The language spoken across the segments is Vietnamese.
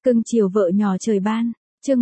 Cưng chiều vợ nhỏ trời ban, chương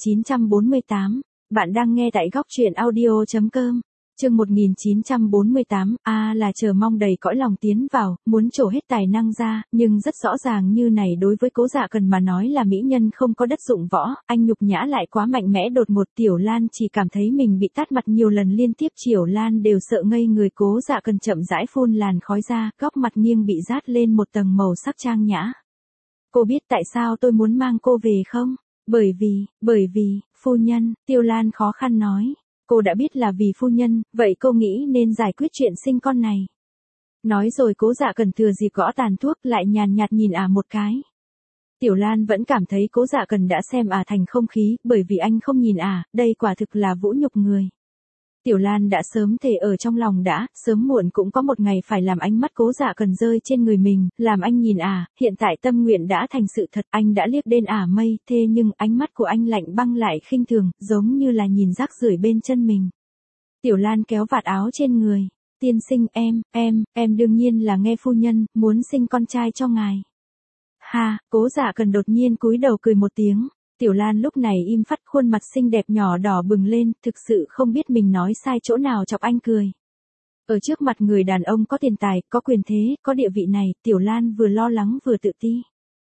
1948, bạn đang nghe tại góc truyện audio.com. Chương 1948, là chờ mong đầy cõi lòng tiến vào, muốn trổ hết tài năng ra, nhưng rất rõ ràng như này đối với Cố Dạ Cần mà nói là mỹ nhân không có đất dụng võ, anh nhục nhã lại quá mạnh mẽ đột ngột. Tiểu Lan chỉ cảm thấy mình bị tát mặt nhiều lần liên tiếp, Tiểu Lan đều sợ ngây người. Cố Dạ Cần chậm rãi phun làn khói ra, góc mặt nghiêng bị dát lên một tầng màu sắc trang nhã. Cô biết tại sao tôi muốn mang cô về không? Bởi vì, phu nhân, Tiêu Lan khó khăn nói. Cô đã biết là vì phu nhân, vậy cô nghĩ nên giải quyết chuyện sinh con này. Nói rồi Cố Dạ Cần thừa dịp gõ tàn thuốc lại nhàn nhạt nhìn một cái. Tiểu Lan vẫn cảm thấy Cố Dạ Cần đã xem thành không khí, bởi vì anh không nhìn đây quả thực là vũ nhục người. Tiểu Lan đã sớm thề ở trong lòng đã, sớm muộn cũng có một ngày phải làm ánh mắt Cố Dạ Cần rơi trên người mình, làm anh nhìn hiện tại tâm nguyện đã thành sự thật, anh đã liếc đến mây, thế nhưng ánh mắt của anh lạnh băng lại khinh thường, giống như là nhìn rác rưởi bên chân mình. Tiểu Lan kéo vạt áo trên người, tiên sinh em đương nhiên là nghe phu nhân, muốn sinh con trai cho ngài. Cố Dạ Cần đột nhiên cúi đầu cười một tiếng. Tiểu Lan lúc này im phắt, khuôn mặt xinh đẹp nhỏ đỏ bừng lên, thực sự không biết mình nói sai chỗ nào chọc anh cười. Ở trước mặt người đàn ông có tiền tài, có quyền thế, có địa vị này, Tiểu Lan vừa lo lắng vừa tự ti.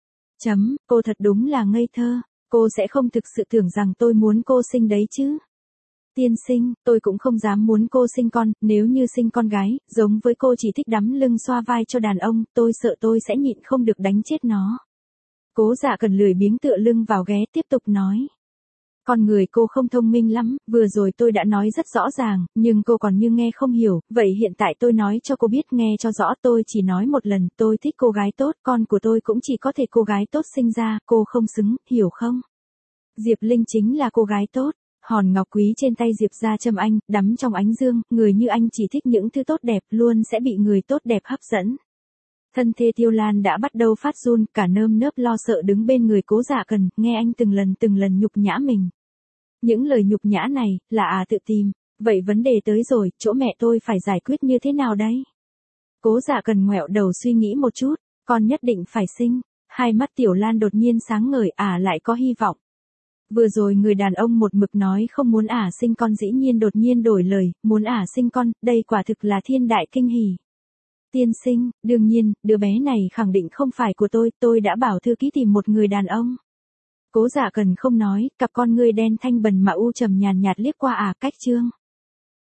Cô thật đúng là ngây thơ, cô sẽ không thực sự tưởng rằng tôi muốn cô sinh đấy chứ. Tiên sinh, tôi cũng không dám muốn cô sinh con, nếu như sinh con gái, giống với cô chỉ thích đắm lưng xoa vai cho đàn ông, tôi sợ tôi sẽ nhịn không được đánh chết nó. Cố Dạ Cần lười biếng tựa lưng vào ghế tiếp tục nói. Con người cô không thông minh lắm, vừa rồi tôi đã nói rất rõ ràng, nhưng cô còn như nghe không hiểu, vậy hiện tại tôi nói cho cô biết nghe cho rõ, tôi chỉ nói một lần, tôi thích cô gái tốt, con của tôi cũng chỉ có thể cô gái tốt sinh ra, cô không xứng, hiểu không? Diệp Linh chính là cô gái tốt, hòn ngọc quý trên tay Diệp ra châm anh, đắm trong ánh dương, người như anh chỉ thích những thứ tốt đẹp, luôn sẽ bị người tốt đẹp hấp dẫn. Thân thê Tiêu Lan đã bắt đầu phát run, cả nơm nớp lo sợ đứng bên người Cố Dạ Cần, nghe anh từng lần nhục nhã mình. Những lời nhục nhã này, là tự tìm, vậy vấn đề tới rồi, chỗ mẹ tôi phải giải quyết như thế nào đây? Cố Dạ Cần ngoẹo đầu suy nghĩ một chút, con nhất định phải sinh, hai mắt Tiểu Lan đột nhiên sáng ngời, lại có hy vọng. Vừa rồi người đàn ông một mực nói không muốn sinh con dĩ nhiên đột nhiên đổi lời, muốn sinh con, đây quả thực là thiên đại kinh hỉ. Tiên sinh, đương nhiên, đứa bé này khẳng định không phải của tôi đã bảo thư ký tìm một người đàn ông. Cố Dạ Cần không nói, cặp con ngươi đen thanh bần mà u trầm nhàn nhạt liếc qua cách Trương.